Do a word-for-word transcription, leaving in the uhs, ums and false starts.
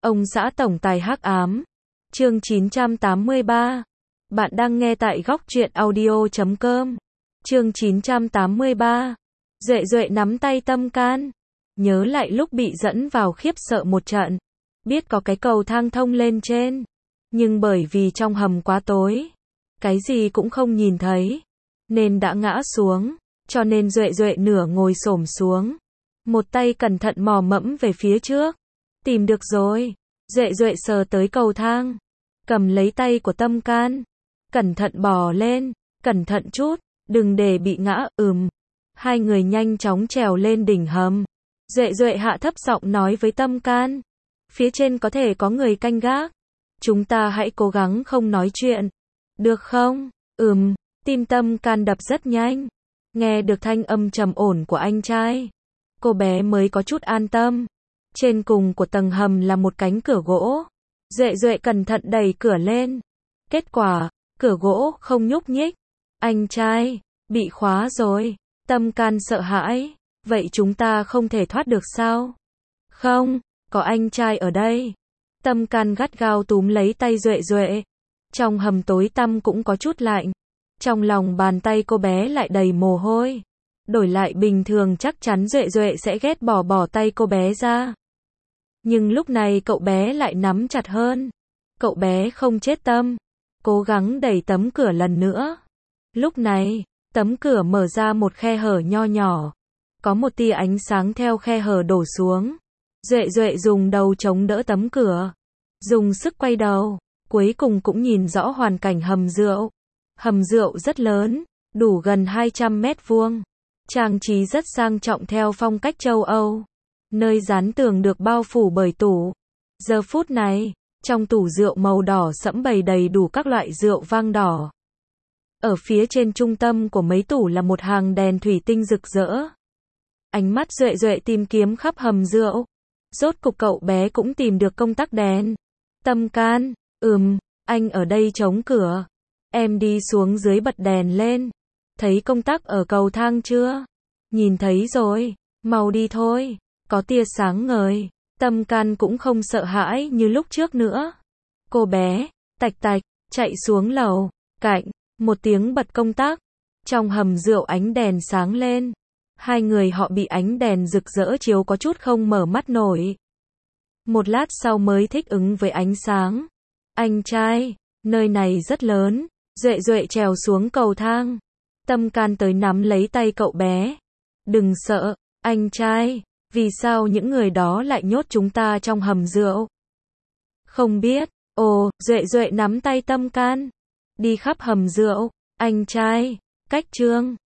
Ông xã tổng tài hắc ám. Chương chín trăm tám mươi ba. Bạn đang nghe tại góc truyện audio chấm com. Chương chín trăm tám mươi ba. Duệ Duệ nắm tay Tâm Can. Nhớ lại lúc bị dẫn vào khiếp sợ một trận. Biết có cái cầu thang thông lên trên. Nhưng bởi vì trong hầm quá tối. Cái gì cũng không nhìn thấy. Nên đã ngã xuống. Cho nên Duệ Duệ nửa ngồi xổm xuống. Một tay cẩn thận mò mẫm về phía trước. Tìm được rồi. Duệ Duệ sờ tới cầu thang. Cầm lấy tay của Tâm Can. Cẩn thận bò lên. Cẩn thận chút. Đừng để bị ngã, ừm. Hai người nhanh chóng trèo lên đỉnh hầm. Duệ Duệ hạ thấp giọng nói với Tâm Can. Phía trên có thể có người canh gác. Chúng ta hãy cố gắng không nói chuyện. Được không? Ừm. Tim Tâm Can đập rất nhanh. Nghe được thanh âm trầm ổn của anh trai. Cô bé mới có chút an tâm. Trên cùng của tầng hầm là một cánh cửa gỗ. Duệ Duệ cẩn thận đẩy cửa lên. Kết quả, cửa gỗ không nhúc nhích. Anh trai, bị khóa rồi. Tâm Can sợ hãi. Vậy chúng ta không thể thoát được sao? Không, có anh trai ở đây. Tâm Can gắt gao túm lấy tay Duệ Duệ. Trong hầm tối tăm cũng có chút lạnh. Trong lòng bàn tay cô bé lại đầy mồ hôi. Đổi lại bình thường chắc chắn Duệ Duệ sẽ ghét bỏ bỏ tay cô bé ra. Nhưng lúc này cậu bé lại nắm chặt hơn. Cậu bé không chết tâm. Cố gắng đẩy tấm cửa lần nữa. Lúc này, tấm cửa mở ra một khe hở nho nhỏ. Có một tia ánh sáng theo khe hở đổ xuống. Duệ Duệ dùng đầu chống đỡ tấm cửa. Dùng sức quay đầu. Cuối cùng cũng nhìn rõ hoàn cảnh hầm rượu. Hầm rượu rất lớn. Đủ gần hai trăm mét vuông. Trang trí rất sang trọng theo phong cách châu Âu. Nơi dán tường được bao phủ bởi tủ. Giờ phút này, trong tủ rượu màu đỏ sẫm bày đầy đủ các loại rượu vang đỏ. Ở phía trên trung tâm của mấy tủ là một hàng đèn thủy tinh rực rỡ. Ánh mắt Duệ Duệ tìm kiếm khắp hầm rượu. Rốt cục cậu bé cũng tìm được công tắc đèn. Tâm Can, ừm, anh ở đây chống cửa. Em đi xuống dưới bật đèn lên. Thấy công tắc ở cầu thang chưa? Nhìn thấy rồi, mau đi thôi. Có tia sáng ngời. Tâm Can cũng không sợ hãi như lúc trước nữa. Cô bé, tạch tạch, chạy xuống lầu. Cạnh, một tiếng bật công tắc. Trong hầm rượu ánh đèn sáng lên. Hai người họ bị ánh đèn rực rỡ chiếu có chút không mở mắt nổi. Một lát sau mới thích ứng với ánh sáng. Anh trai, nơi này rất lớn. Duệ Duệ trèo xuống cầu thang. Tâm Can tới nắm lấy tay cậu bé. Đừng sợ, anh trai. Vì sao những người đó lại nhốt chúng ta trong hầm rượu? Không biết. Ồ, Duệ Duệ nắm tay Tâm Can. Đi khắp hầm rượu. Anh trai. Cách chương.